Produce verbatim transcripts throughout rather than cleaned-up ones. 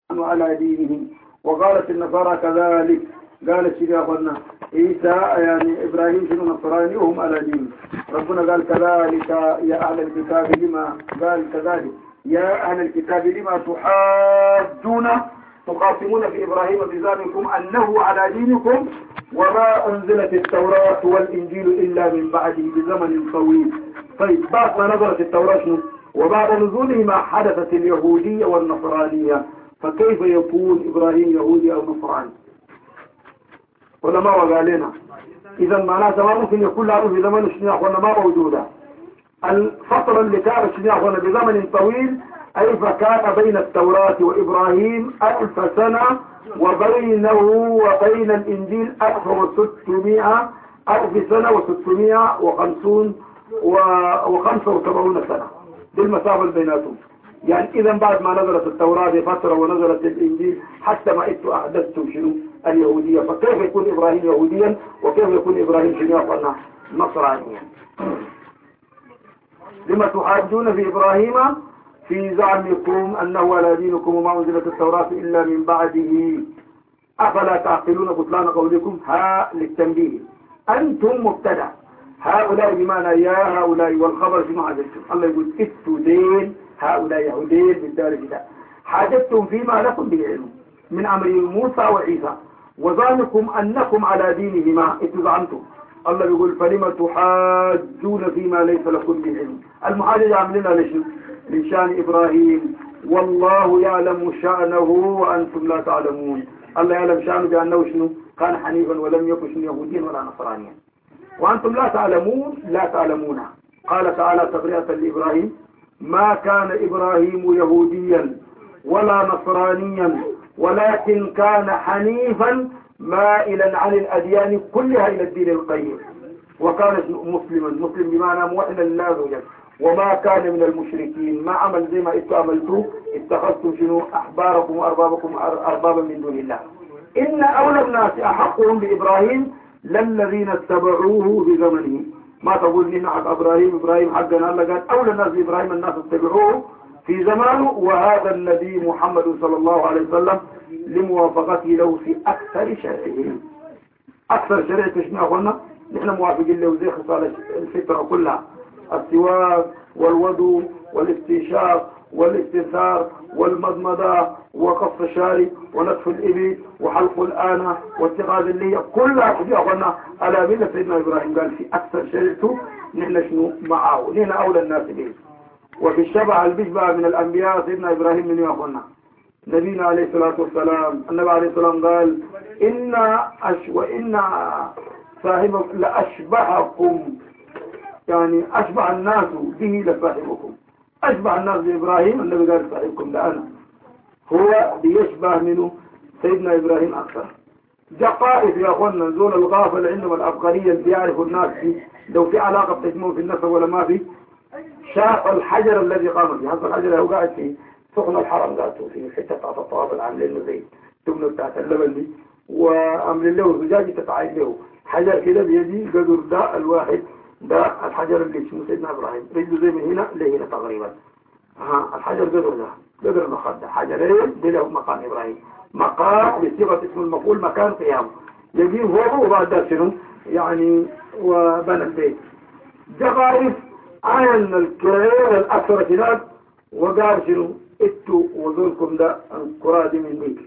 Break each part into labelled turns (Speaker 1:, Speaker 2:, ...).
Speaker 1: على دينهم. وقالت النصارى كذلك، قالت يا أخوانا عيسى يعني إبراهيم شنو نصراني وهم على دين. ربنا قال كذلك يا أهل الكتاب لما، قال كذلك يا أهل الكتاب لما تحاجون تخاصمون في إبراهيم بزعمكم أنه على دينكم وما أنزلت التوراة والإنجيل إلا من بعده بزمن طويل. طيب بعد ما نزلت التوراة شنو؟ وبعد نزولهما حدثت اليهودية والنصرانية، فكيف يكون إبراهيم يهودي أو نصراني؟ ولا ما وقال لنا إذا معناته ما ممكن يكون له في زمن شنو أخوانا ما موجودة. الفترة اللي كانت شنو أخوانا بزمن طويل، أي فكان بين التوراة وإبراهيم ألف سنة وبينه وبين الإنجيل ألف وستمائة ألف سنة وستمائة وخمسون وخمسة وسبعون سنة، دي المسافة بيناتهم. يعني إذا بعد ما نزلت التوراة بفترة ونزلت الإنجيل حتى ما إنتوا أحدثتم شنو اليهودية، فكيف يكون إبراهيم يهوديا وكيف يكون إبراهيم شنو أخوانا نصرانيا؟ لما تحاجون في إبراهيم في زعمكم أنه على دينكم وما أنزلت التوراة إلا من بعده أفلا تعقلون بطلان قولكم. ها للتنبيه، أنتم مبتدع، هؤلاء بمعنى يا هؤلاء والخبر فيما عجلتم. الله يقول اتوا دين هؤلاء يهودين بالدارج ده حاجتم فيما لكم به علم من أمر موسى وعيسى وظنكم أنكم على دينهما اتزعمتم. الله يقول فلما تحاجون فيما ليس لكم به علم. المحاجة عملنا لشنو؟ لشان إبراهيم، والله يعلم شأنه وأنتم لا تعلمون. الله يعلم شأنه بأنه شنو؟ كان حنيفا ولم يكن شنو يهوديا ولا نصرانيا، وأنتم لا تعلمون لا تعلمون. قال تعالى تبرئة لإبراهيم ما كان إبراهيم يهوديا ولا نصرانيا ولكن كان حنيفا مائلا عن الأديان كلها إلى الدين القيم وكان مسلما. مسلم بمعنى موحدا لله عز وجل وما كان من المشركين. ما عمل زي ما انتم عملتوا، اتخذتم شنو أحباركم وأربابكم أربابا من دون الله. إن أولى الناس أحقهم بإبراهيم للذين اتبعوه بزمنه. ما تقول لنا حق إبراهيم إبراهيم حقنا، الله قال أولى الناس بإبراهيم الناس اتبعوه في زمانه، وهذا النبي محمد صلى الله عليه وسلم لموافقته له في أكثر شرعه. أكثر شرعه شنو أخوانا؟ نحن موافقين له زي خصال الفطرة كلها، السواك والوضوء والاستنشاق والاستنثار والمضمضة وقص الشارب ونتف الإبل وحلق الآنة واتخاذ اللية، كلها يا أخوانا على ملة سيدنا إبراهيم. قال في أكثر شرعته نحن شنو معه، نحن أولى الناس به. وفي الشبع البشبع من الأنبياء سيدنا إبراهيم من يا أخوانا نبينا عليه الصلاة والسلام. النبي عليه الصلاة والسلام قال إن أش وإن صاحبكم لأشبهكم، يعني أشبع الناس به لصاحبكم. أشبع الناس بإبراهيم، النبي قال صاحبكم لأنا. هو بيشبه منه سيدنا إبراهيم أكثر. دقائق يا أخوانا نزول الغافل عندما الأفغانية اللي بيعرفوا الناس فيه لو في علاقة بتجمعهم في النسب ولا ما في، شاف الحجر الذي قام به. هذا الحجر هو قاعد في سخن الحرم ذاته في حتة بتاعت الطواف العاملين له زي تبنه بتاعت اللبن دي، وعاملين له زجاجة تتعايد له حجر كده بيدي قدر ده الواحد ده الحجر اللي اسمه سيدنا إبراهيم رجله زي من هنا لهنا تقريبا. ها الحجر قدر ده قدر المخدة حجرين دي له مقام إبراهيم، مقام بصيغة اسم المفعول مكان قيامه. يجيب فوقه وبعد ده شنو يعني وبنى البيت. جغائف عين الكرير الأكثر كذاب وقال شنو اتوا وذولكم ده القرى دي من ميك.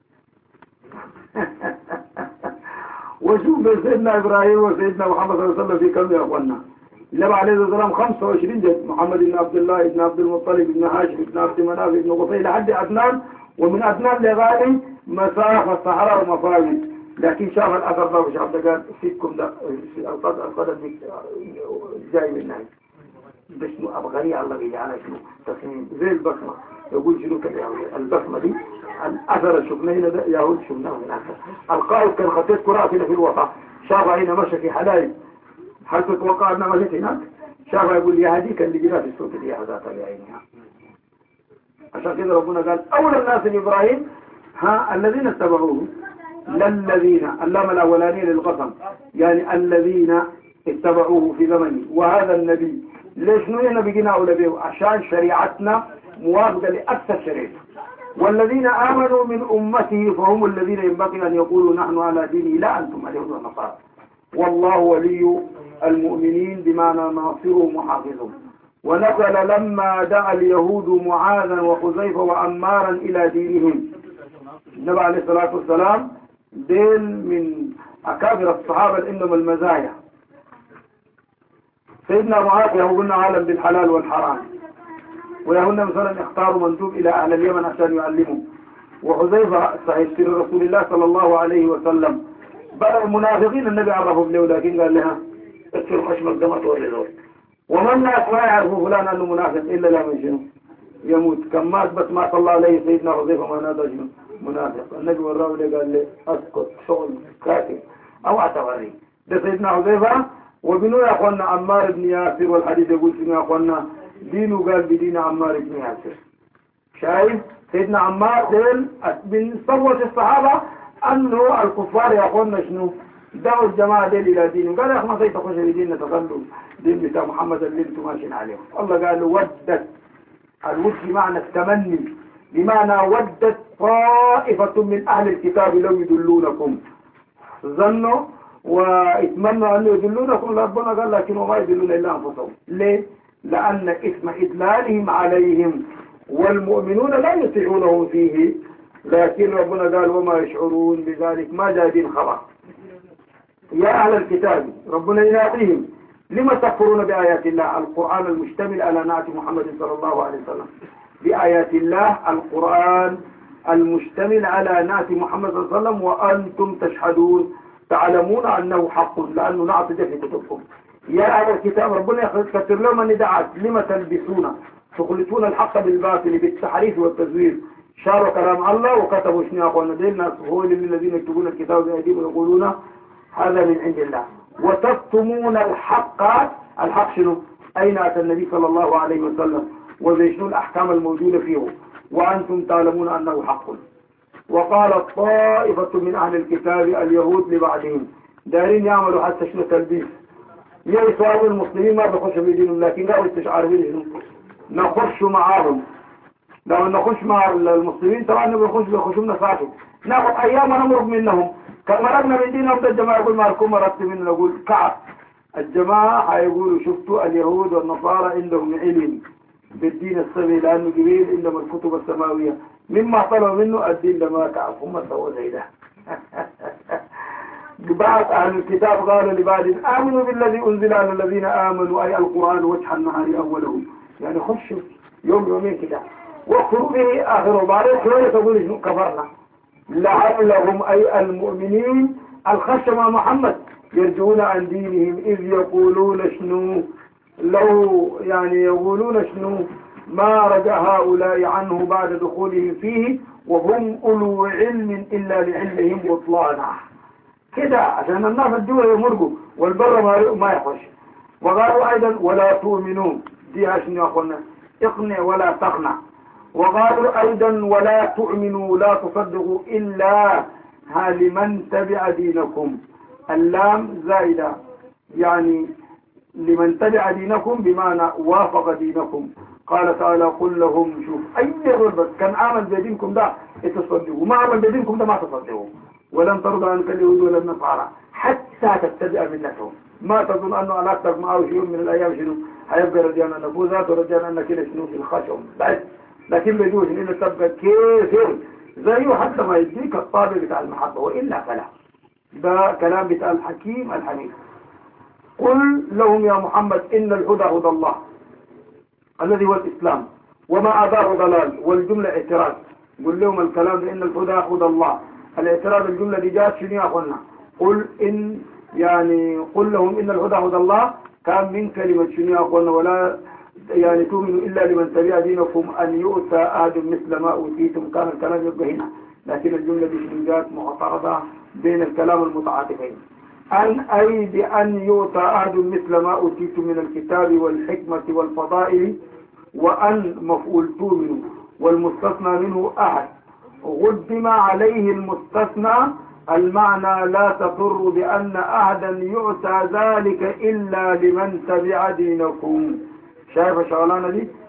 Speaker 1: وشوف سيدنا إبراهيم وسيدنا محمد صلى الله عليه وسلم في كم يا أخوانا؟ النبي عليه الصلاة والسلام خمسة وعشرين جد، محمد بن عبد الله بن عبد المطلب بن هاشم بن عبد مناف بن قصي لحد أدنان، ومن أدنان لغاية مسافة الصحراء ومفاوز. لكن شاف الأثر ده وشاف ده قال فيكم ده القدر جاي من ناي ده شنو أبغاني الله بيجعلها شنو تصميم زي البصمة. يقول شنو كده يعني البصمة دي الأثر شفناه هنا ده يهود شفناه من الأثر. القائد كان خطيت كراتنا في الوطن، شافها هنا مشى في حلايب، هل تتوقع أنها مشيت هناك؟ شافها يقول يا هديك اللي جينا في السوق دي هذا يا عينها. عشان كده ربنا قال أولى الناس بإبراهيم ها الذين اتبعوه للذين، اللام الأولانية للقسم، يعني الذين اتبعوه في زمنه وهذا النبي. ليش نحن بقينا أولى به؟ عشان شريعتنا موافقة لأكثر شريعته. والذين آمنوا من أمته فهم الذين ينبغي أن يقولوا نحن على دينه لا أنتم اليهود والنصارى والله ولي المؤمنين بمعنى ناصرهم وحافظهم. ونزل لما دعا اليهود معاذا وحذيفة وعمارا إلى دينهم. النبي عليه الصلاة والسلام دين من أكابر الصحابة إنهم المزايا. سيدنا معاذ يهودنا عالم بالحلال والحرام، ويهودنا مثلا اختاروا مندوب إلى أهل اليمن عشان يعلموا. وحذيفة صحيح سير رسول الله صلى الله عليه وسلم بقى المنافقين النبي عرفهم له، لكن قال لها اكسر خشمك دمت ولدول. ومن الناس ما يعرفوا فلان أنه منافق إلا لما شنو يموت. كم مات بس ما صلى عليه سيدنا حذيفة ما نادى شنو منافق. النبي وراه له قال له اسكت شغل كاتب او اعتبري. ده سيدنا حذيفة. وبنو يا اخوانا عمار بن ياسر، والحديث يقول شنو يا اخوانا دينه قال بدين عمار بن ياسر. شايف سيدنا عمار دين من صوت الصحابة انه الكفار يا اخوانا شنو دعوا الجماعة دين الى دينه. قال يا اخي ما زي تخش في ديننا تخلوا دين بتاع محمد اللي انتم ماشيين عليه. الله قال ودت الود بمعنى التمني، بمعنى ودت طائفة من أهل الكتاب لو يدلونكم. ظنوا واتمنوا أن يدلونكم ربنا قال لكن وما يدلون إلا أنفسهم. ليه؟ لأن اسم إدلالهم عليهم والمؤمنون لا يطيعونهم فيه، لكن ربنا قال وما يشعرون بذلك ما جادين خلاص. يا أهل الكتاب ربنا يناديهم لما تكفرون بآيات الله القرآن المشتمل على نعت محمد صلى الله عليه وسلم. بآيات الله القرآن المشتمل على نعت محمد صلى الله عليه وسلم وأنتم تشهدون تعلمون أنه حق لأنه نعت في كتبكم. يا أهل الكتاب ربنا يكثر لهم النداءات لما تلبسون تخلطون الحق بالباطل بالتحريف والتزوير. شاروا كلام الله وكتبوا شنو يا أخوانا دين الناس هو الذين يكتبون الكتاب بأيديهم ويقولون هذا من عند الله وتكتمون الحق. الحق شنو؟ أين أتى النبي صلى الله عليه وسلم وزي شنو الأحكام الموجودة فيه وأنتم تعلمون أنه حق. وقالت طائفة من أهل الكتاب اليهود لبعضهم دارين يعملوا حتى شنو تلبيس يسوعوا المسلمين ما بخشوا في دينهم، لكن لا استشعار شنو نخش معاهم. لو نخش مع المسلمين طبعا نخش بخشوا نفاته ناخذ أيام ونمرق منهم. كما مرقنا من دينهم ده الجماعة يقول ما لكم مرقت منه نقول كعب. الجماعة هيقولوا شفتوا اليهود والنصارى عندهم علم بالدين السمي لأنه جبريل عندهم الكتب السماوية مما طلبوا منه الدين لما كعب هم سووا زي ده. بعض أهل الكتاب قالوا لبعض آمنوا بالذي أنزل على الذين آمنوا أي القرآن وجه النهار أوله، يعني خشوا يوم يومين كده واكفروا به آخره بعدين شوية تقول شنو كفرنا. لعلهم أي المؤمنين الخش مع محمد يرجعون عن دينهم إذ يقولون شنو لو يعني يقولون شنو ما رجع هؤلاء عنه بعد دخولهم فيه وهم أولو علم إلا لعلمهم بطلانه كده عشان الناس الدول يمرقوا والبر ما يخش. وقالوا أيضا ولا تؤمنون دي عشان يا أخوانا اقنع ولا تقنع. وقالوا أيضا ولا تؤمنوا لا تصدقوا إلا لمن تبع دينكم. اللام زائدة يعني لمن تبع دينكم بمعنى وافق دينكم. قال تعالى قل لهم شوف أي غربة كان آمن بدينكم ده تصدقوا ما آمن بدينكم ده ما تصدقوا. ولن ترضى عنك اليهود ولا النصارى حتى تتبع ملتهم. ما تظن أنه علاقتك معه شيء من الأيام شنو هيبقى رجعنا نفوذات ورجعنا أن كده شنو في الخشم بس، لكن بيجوز إنه تبقى كيفر زيه حتى ما يديك الطابع بتاع المحبة وإلا فلا. ده كلام بتاع الحكيم الحميد. قل لهم يا محمد إن الهدى هدى الله الذي هو الإسلام وما أداه ضلال والجملة اعتراض. قل لهم الكلام بإن الهدى هدى الله الاعتراض الجملة دي جات شنو يا أخوانا قل إن يعني قل لهم إن الهدى هدى الله كان من كلمة شنو يا أخوانا ولا يعني تؤمنوا إلا لمن تبع دينكم أن يؤتى أحد مثل ما أوتيتم. كان الكلام يبقى هنا لكن الجملة دي شنو جات معترضة بين الكلام المتعاطفين. أن أي بأن يؤتى أحد مثل ما أوتيتم من الكتاب والحكمة والفضائل وأن مفعول تؤمنوا والمستثنى منه أحد قدم عليه المستثنى المعنى لا تضر بأن أحدا يؤتى ذلك إلا لمن تبع دينكم. شايف شغلانة دي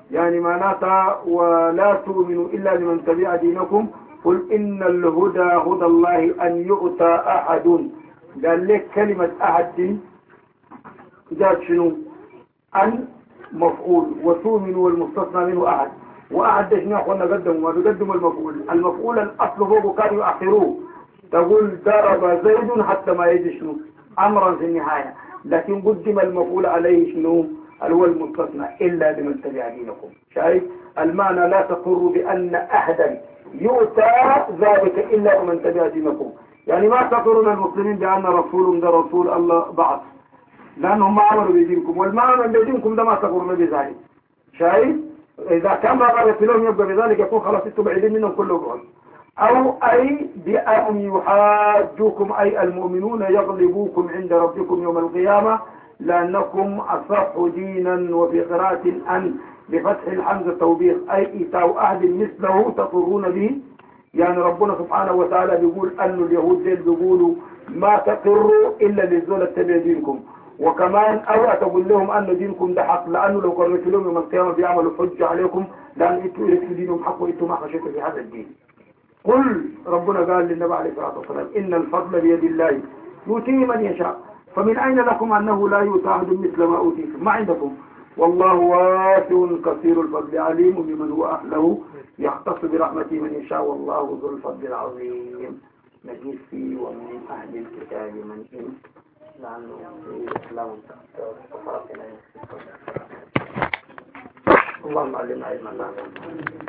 Speaker 1: يعني معناتها ولا تؤمنوا إلا لمن تبع دينكم قل إن الهدى هدى الله أن يؤتى أحد. قال لك كلمة أحد جاءت شنو؟ أن مفعول، وتؤمن والمستثنى منه أحد، وأحد شنو يا أخوانا قدموا ما بيقدموا المفعول، المفعول الأصل هو كانوا يؤخروه، تقول ضرب زيد حتى ما يجي شنو؟ أمرا في النهاية، لكن قدم المفعول عليه شنو؟ هو المستثنى إلا لمن تبع دينكم. شايف؟ المعنى لا تقر بأن أحدا يؤتى ذلك إلا لمن تبع دينكم، يعني ما تقرون المسلمين بأن رسول ده رسول الله بعث، لأنهم ما عملوا بدينكم، والمعنى بدينكم ده ما تقرون بذلك. شايف؟ إذا كان ما غلط لهم يبقى بذلك يكون خلاص انتم بعيدين منهم كله بعد. أو أي بأن يحاجوكم أي المؤمنون يغلبوكم عند ربكم يوم القيامة لأنكم أصح دينا، وفي قراءة أن بفتح الحمزة توبيخ أي إيتاء أحد مثله تقرون به. يعني ربنا سبحانه وتعالى بيقول أن اليهود ديل بيقولوا ما تقروا إلا للزول التبع دينكم، وكمان أو تقول لهم أن دينكم ده حق، لأنه لو قررت لهم يوم القيامة بيعملوا حجة عليكم لأن إنتوا إليكم دينهم حق وإنتوا ما خشيتوا في هذا الدين. قل ربنا قال للنبي عليه الصلاة والسلام إن الفضل بيد الله يؤتيه من يشاء، فمن أين لكم أنه لا يؤتى أحد مثل ما أوتيتم؟ ما عندكم، والله واسع كثير الفضل عليم بمن هو أهله يختص برحمته من يشاء والله ذو الفضل العظيم. نجيب فيه ومن أهل الكتاب من إن لأنه في إسلام تفاصيل. اللهم علمنا علما نافعا.